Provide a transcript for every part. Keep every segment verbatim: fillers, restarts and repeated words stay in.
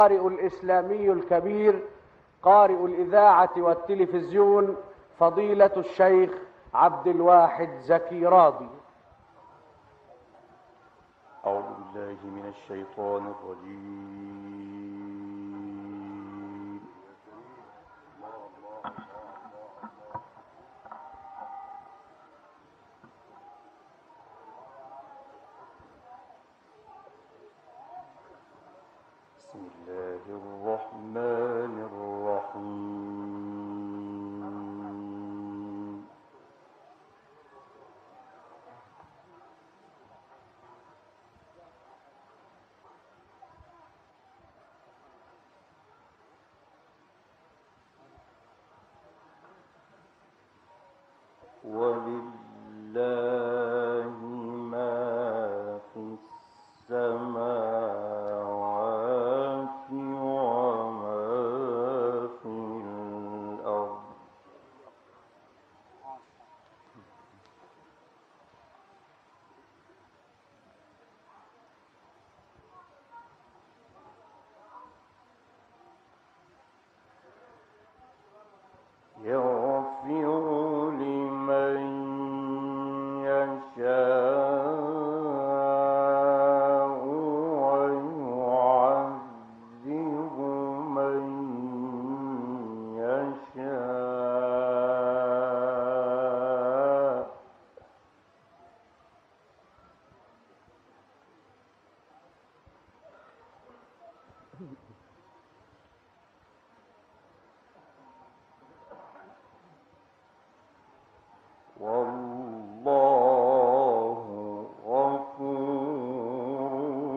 القارئ الإسلامي الكبير قارئ الإذاعة والتلفزيون فضيلة الشيخ عبد الواحد زكي راضي. أعوذ بالله من الشيطان الرجيم. بسم الله الرحمن الرحيم. ولله ما في السماوات وما في الأرض. يغفر لمن يشاء ويعذب من يشاء. والله غفور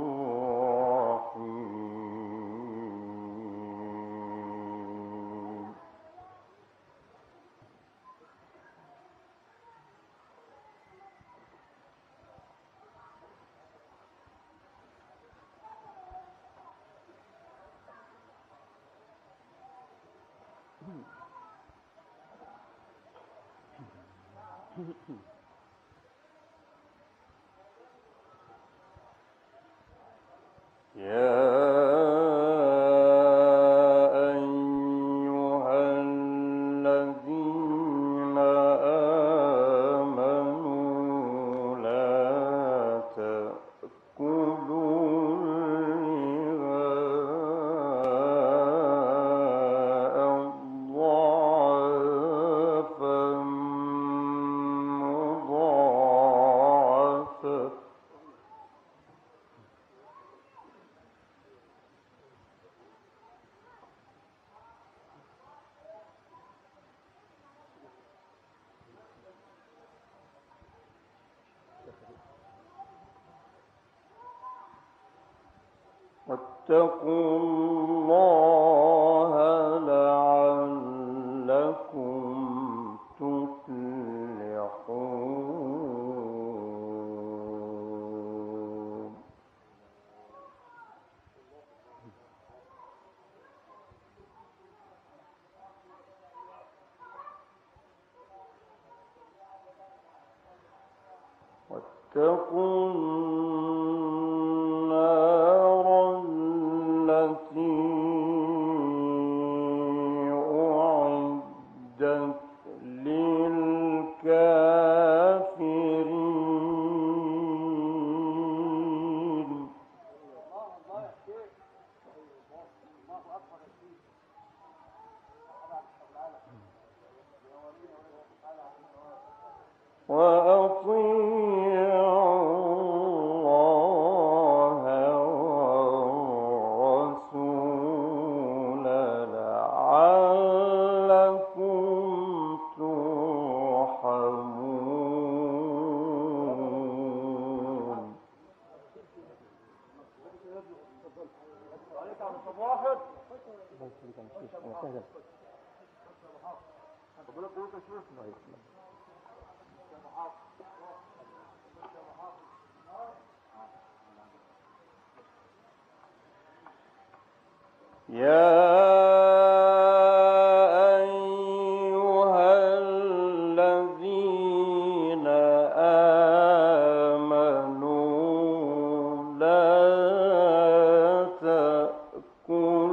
رحيم. يا أيها الذين آمنوا لا تأكلوا الربا أضعافا مضاعفة. واتقوا الله لعلكم تفلحون. واتقوا النار التي أعدت للكافرين. وأطيعوا الله والرسول لعلكم ترحمون. يا أيها الذين آمنوا لا تأكلوا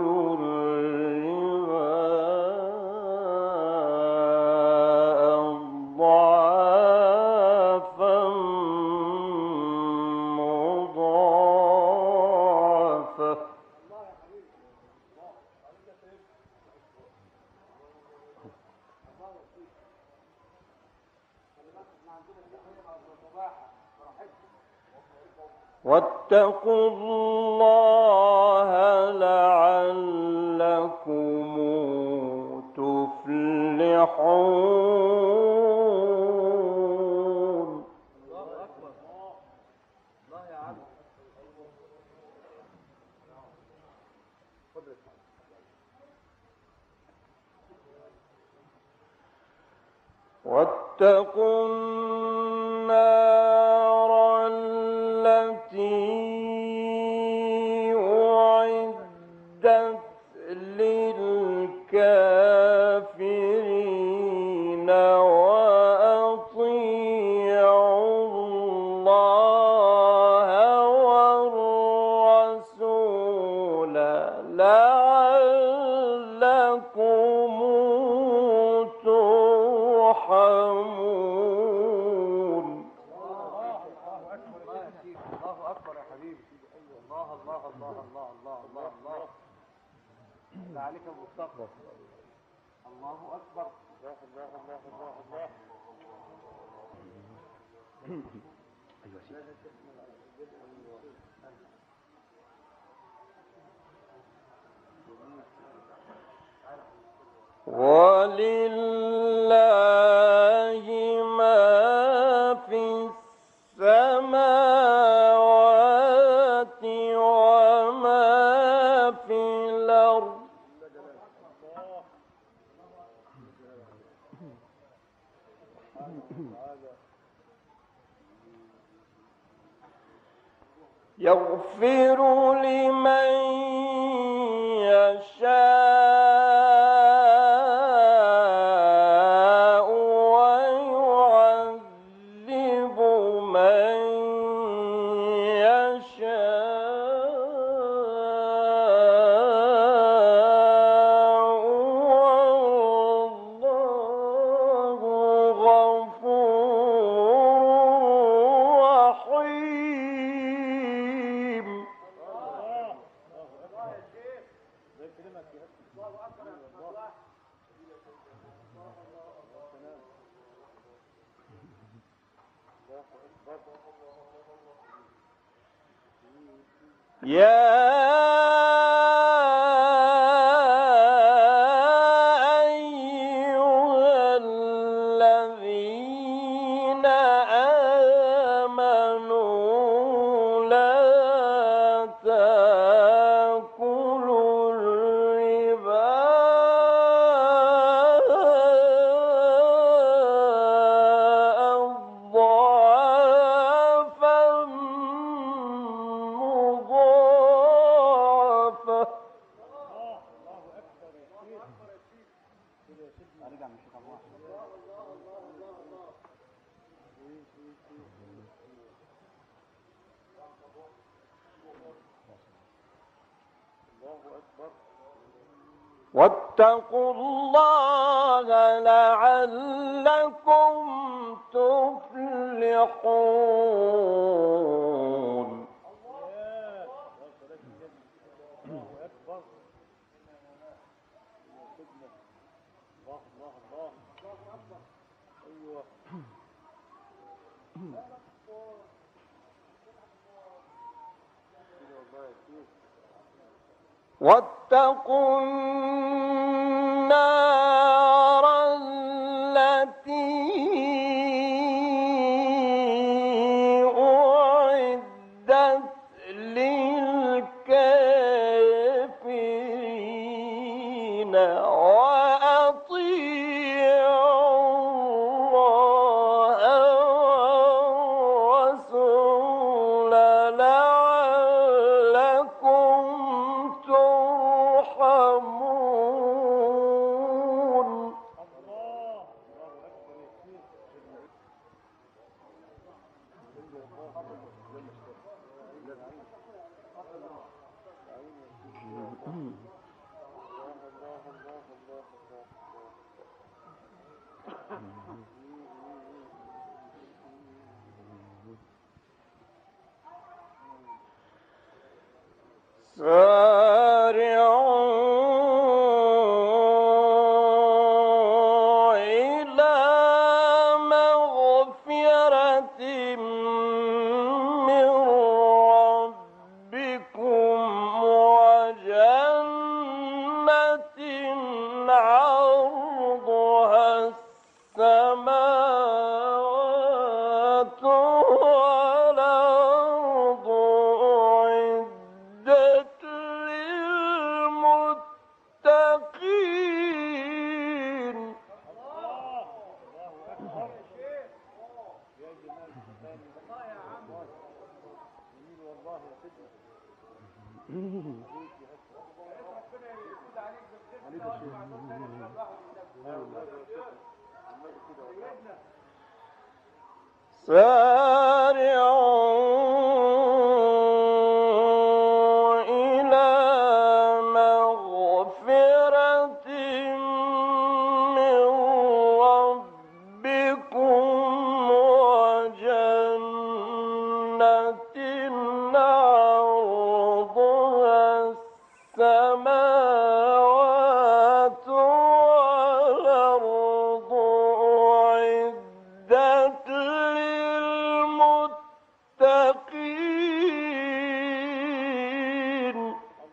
واتقوا الله لعلكم تفلحون. الله أكبر. الله يا عم. واتقوا النار التي أعدت للكافرين وأطيعوا الله والرسول لعلكم ترحمون. الله أكبر يا حبيبي. الله الله الله الله الله الله الله. لا عليك المستقبل. الله أكبر. الله الله الله الله الله. ولله ما في السماوات وما في الأرض. يغفر لمن يشاء ويعذب من يشاء والله غفور رحيم. يا أيها الذين آمنوا لا تأكلوا الربا أضعافا مضاعفة. واتقوا الله لعلكم تفلحون. واتقوا النار التي أعدت للكافرين وأطيعوا الله والرسول لعلكم ترحمون. سارعوا سارعوا إلى مغفرة من ربكم وجنة عرضها السماوات والأرض أعدت للمتقين.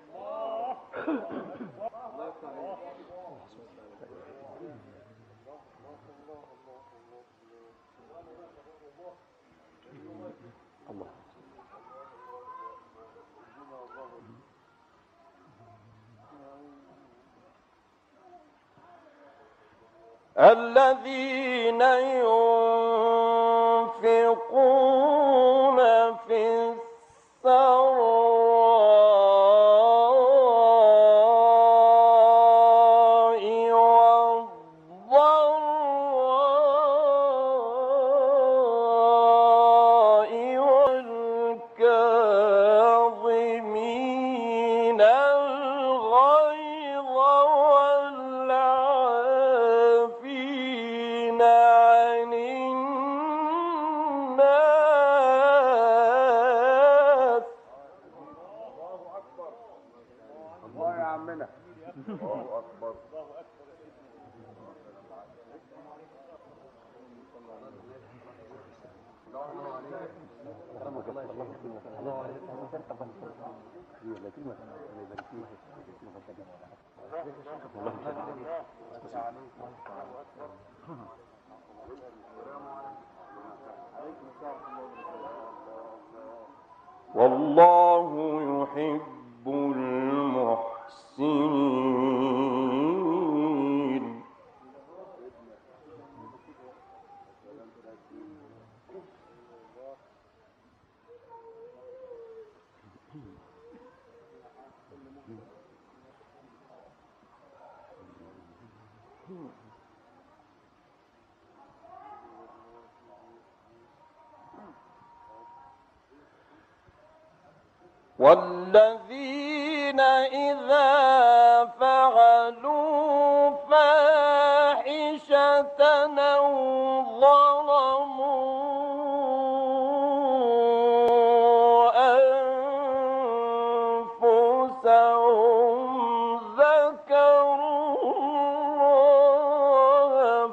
الذين ينفقون في السراء والضراء والكاظمين الغيظ والعافين عن الناس. الله يا عمنا. الله أكبر. والله يحب المحسنين. والذين إذا فعلوا فاحشة أو ظلموا أنفسهم ذكروا الله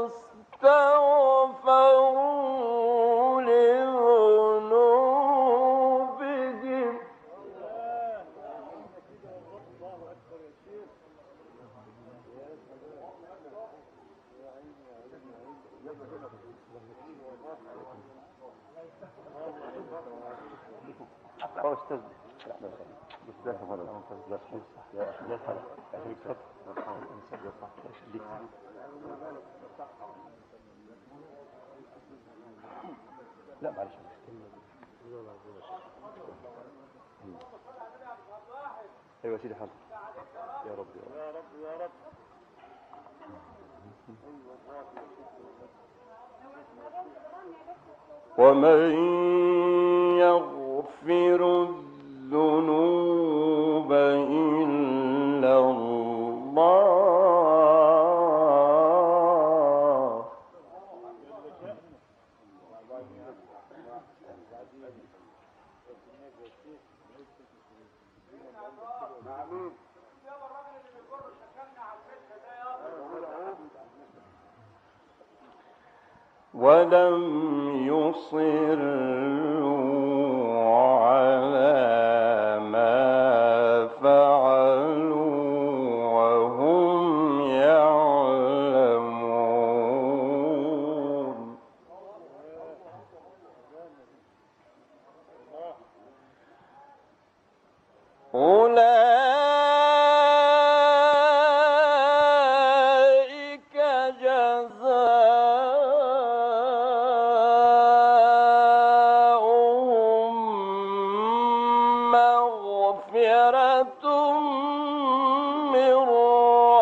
فاستغفروا لذنوبهم هو استاذ بس ده كمان ده صح يا اخي ده صح لا معلش ايوه سيدي حاضر يا رب يا رب يا رب. ومن يغفر الذنوب إلا الله ولم يصروا على ما فعلوا وهم يعلمون أولئك جزاؤهم مغفرة من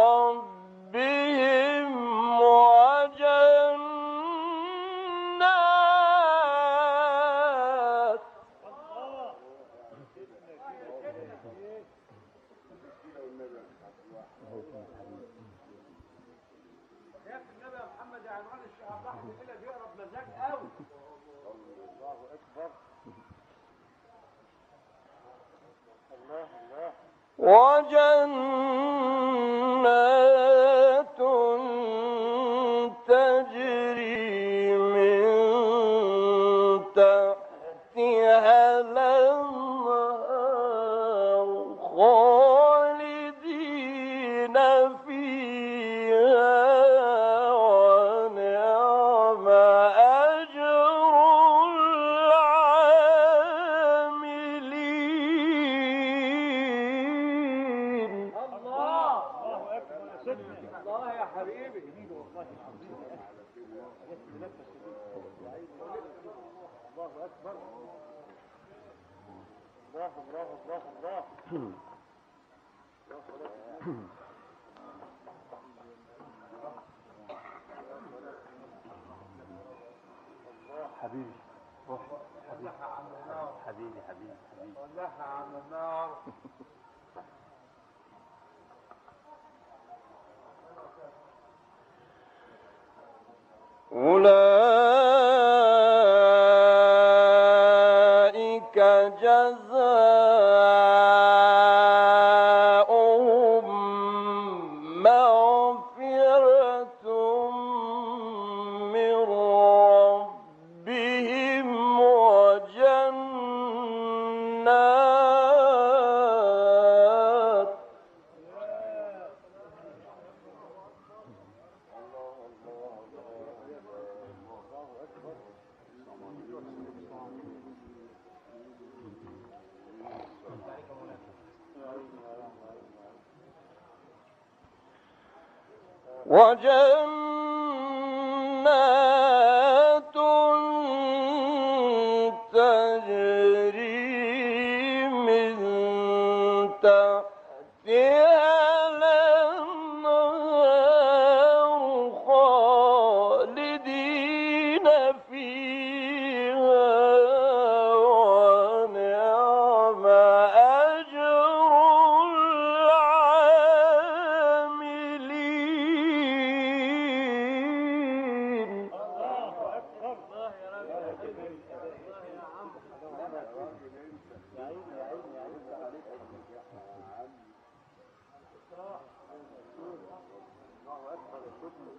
شايف النبي يا محمد يا عنوان الشهر راح كده بيقرب مزاج قوي. الله اكبر. الله الله. وجنات تجري من تحتها الأنهار خالدين فيها ونعم أجر العاملين. الله اكبر يا سيدنا. الله يا حبيبي. والله العظيم. الله اكبر. الله الله الله الله. حبيبي روح ولعها عم النار. حبيبي حبيبي حبيبي ولعها عم النار. أولئك جزاؤهم مغفرة من ربهم وجنات وجنات تجري من تحتها الأنهار خالدين فيها ونعم أجر العاملين. الله اكبر. الله يا رب. الله يا عم. يا عيني يا عيني يا عيني عليك يا عم. الله اكبر يا سيدنا.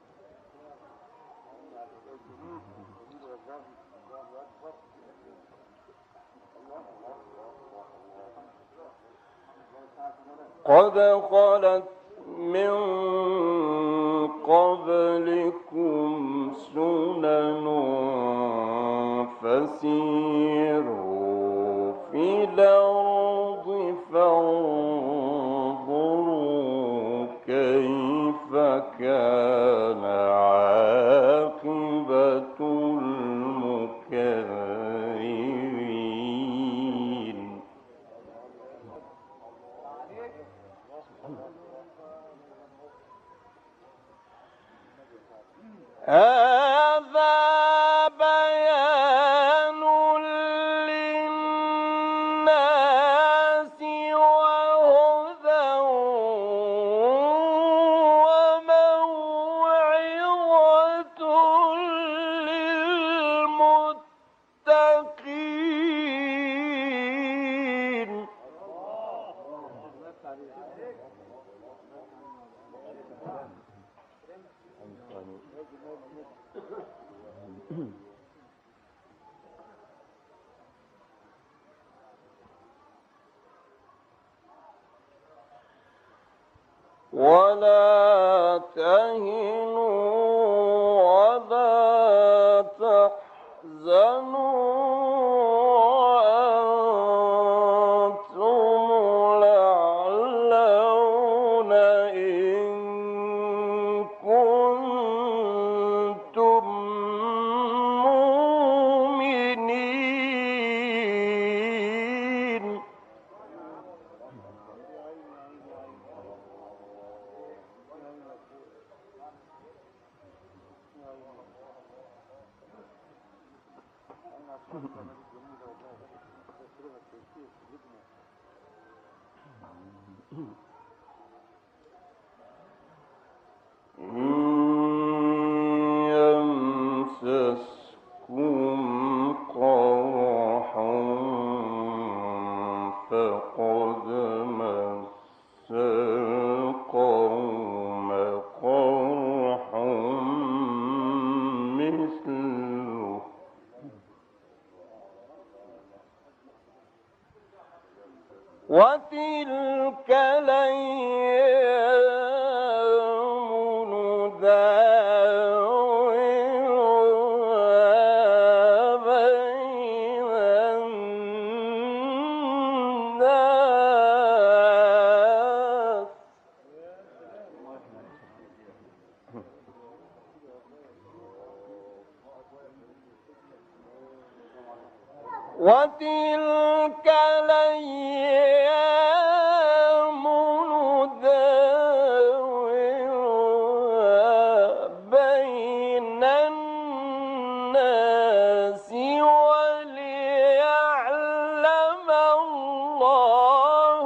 الله اكبر. قد خلت من قبلكم سنن فسيروا في الأرض فانظروا كيف كان عاقبة المكذبين. هذا بيان للناس وهدى وموعظة للمتقين. ولا تهنوا ولا تحزنوا وأنتم الأعلون إن كنتم مؤمنين. وتلك الأيام نداولها بين الناس وليعلم الله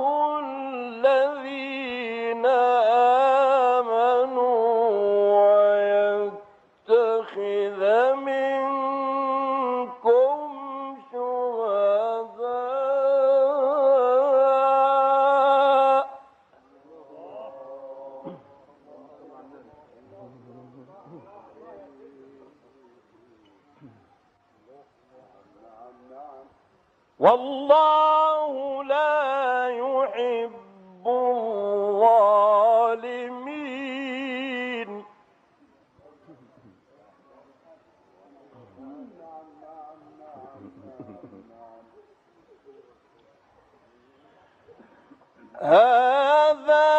الذين آمنوا ويتخذ منكم شهداء. والله لا يحب الظالمين. هذا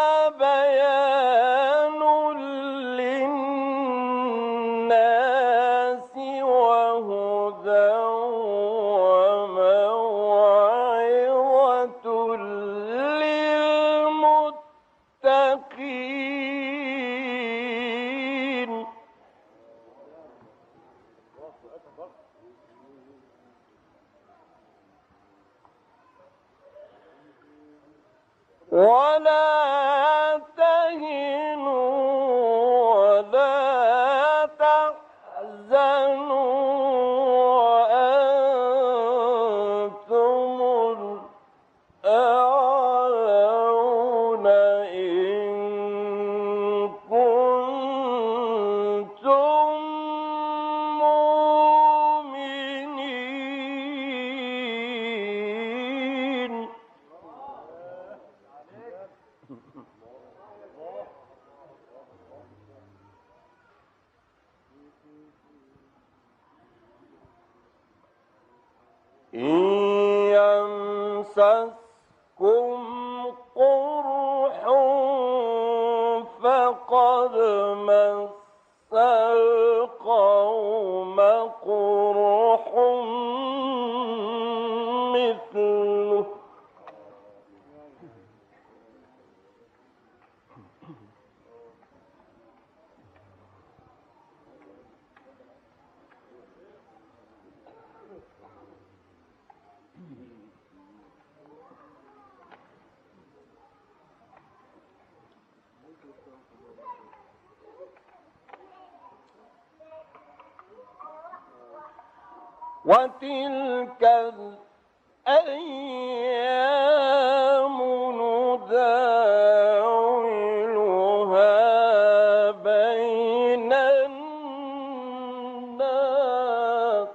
بيان للناس وهدى وموعظة للمتقين. ولا تهنوا ولا تحزنوا وأنتم الأعلون إن كنتم مؤمنين. إن يمسسكم قرح فقد مس القوم قرح مثله وتلك الأيام نداولها بين الناس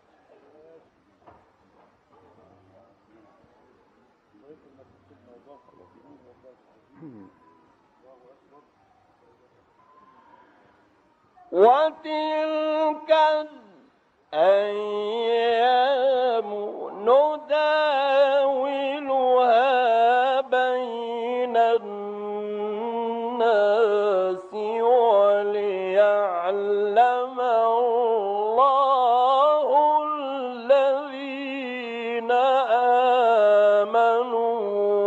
وتلك الأيام نداولها بين الناس وليعلم الله الذين آمنوا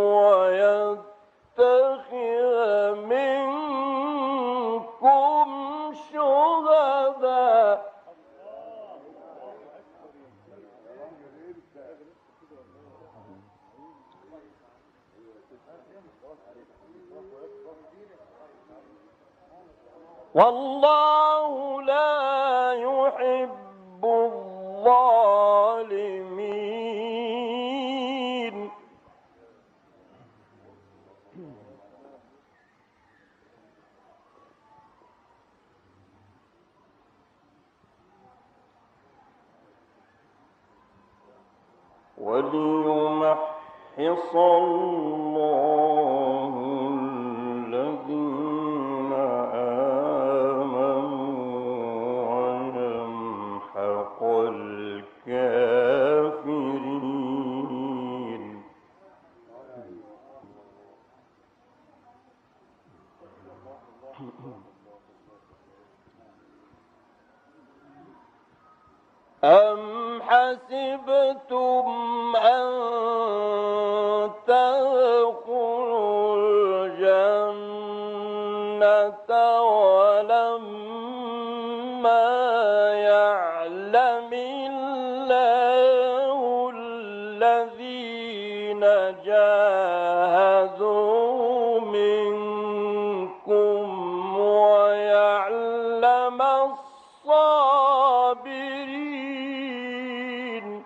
ويتخذ منكم شهداء. والله لا يحب الظالمين. وليمحص الله الذين آمنوا ويمحق الكافرين. أم حسبتم أن تدخلوا الجنة ولما يعلم الله الذين جاهدوا منكم ويعلم الصابرين.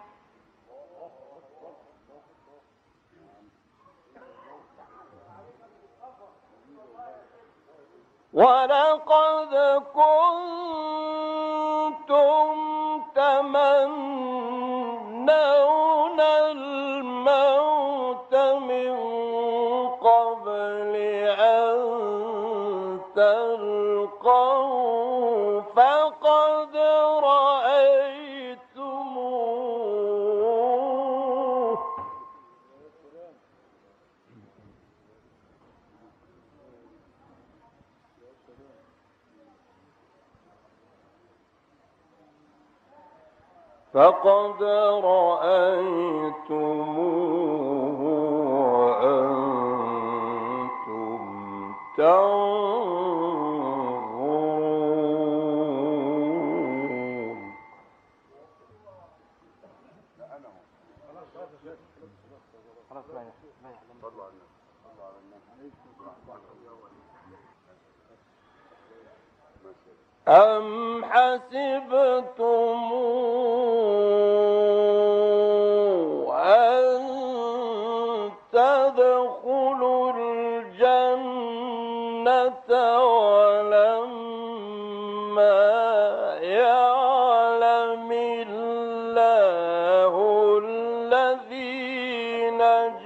ولقد كنتم تمنون الموت من قبل أن تلقوه فقد رأيتموه فقد رأيتموه وأنتم تنظرون. أم حسبتم أن تدخلوا الجنة ولما يعلم الله الذين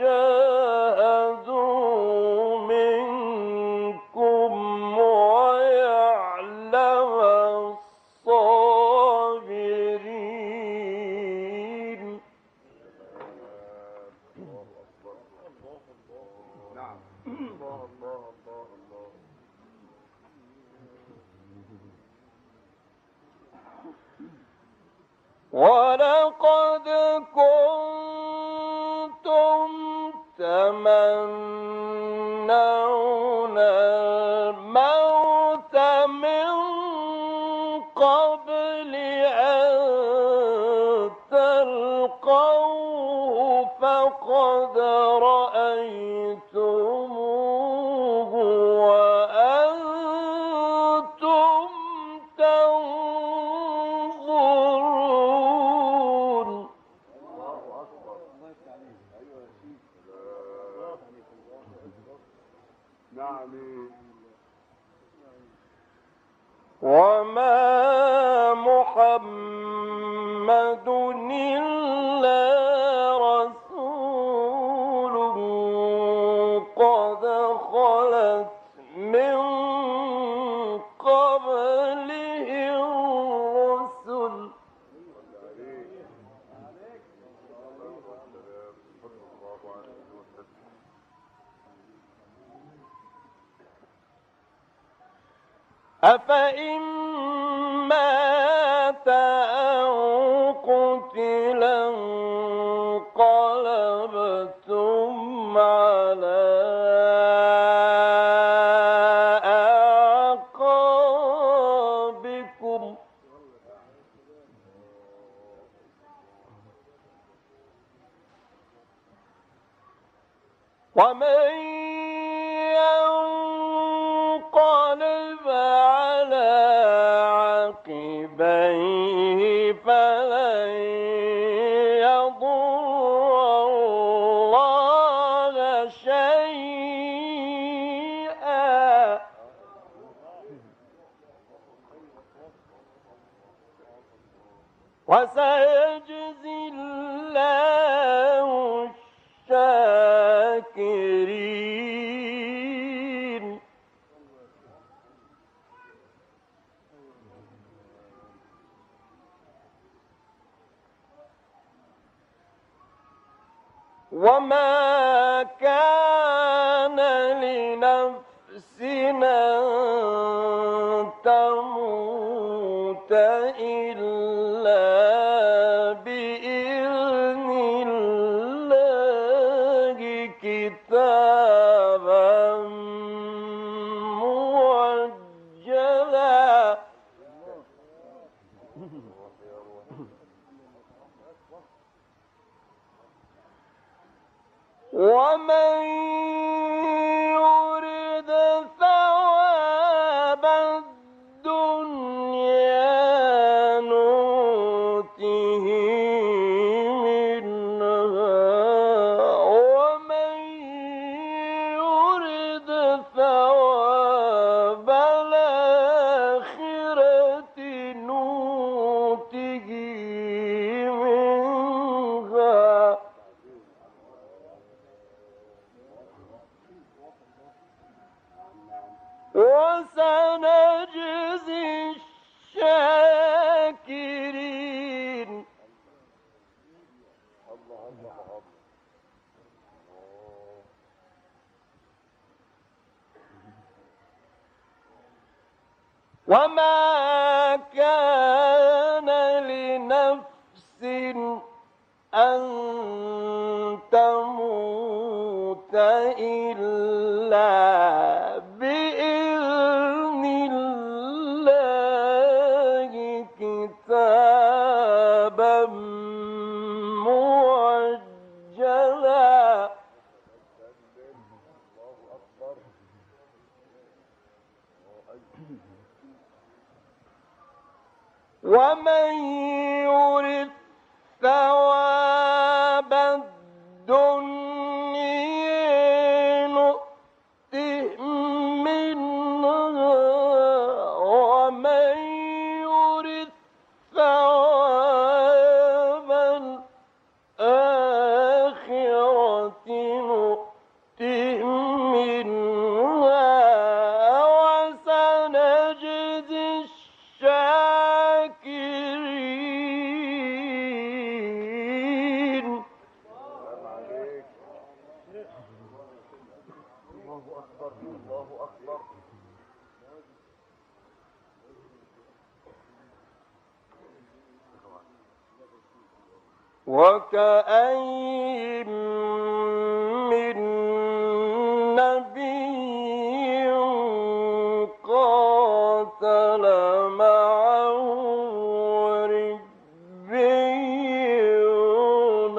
جاهدوا منكم ويعلم الصابرين. ولقد كنتم تمنون الموت من قبل أن تلقوه فقد رأيتموه وأنتم تنظرون. وما محمد إلا رسول قد خلت من قبله الرسل أفإن مات أو قتلا انقلبتم على أعقابكم ومن ينقلب على عقبيه فلن يضر الله شيئا وسيجزي الله الشاكرين. وما كان لنفس أن تموت إلا بإذن وسنجزي الشاكرين. وما كان لنفس أن تموت إلا بإذن الله كتابا مؤجلا. ومن يرد ثواب الدنيا نؤته منها ومن يرد ثواب الآخرة نؤته منها وسنجزي الشاكرين. الله أكبر الله أكبر. وكأين من نبي قاتل معه ربيون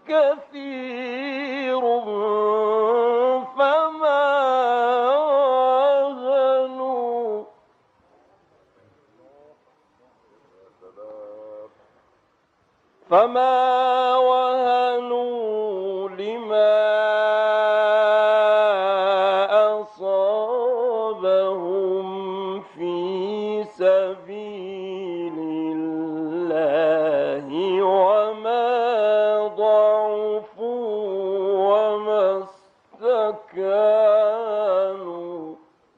كثير فما وهنوا فما وهنوا لما أصابهم في سبيل الله وما ضعفوا وما استكانوا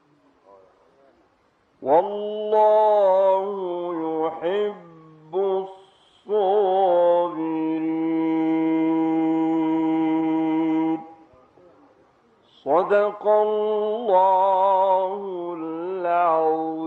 والله يحب الصابرين. صدق الله العظيم.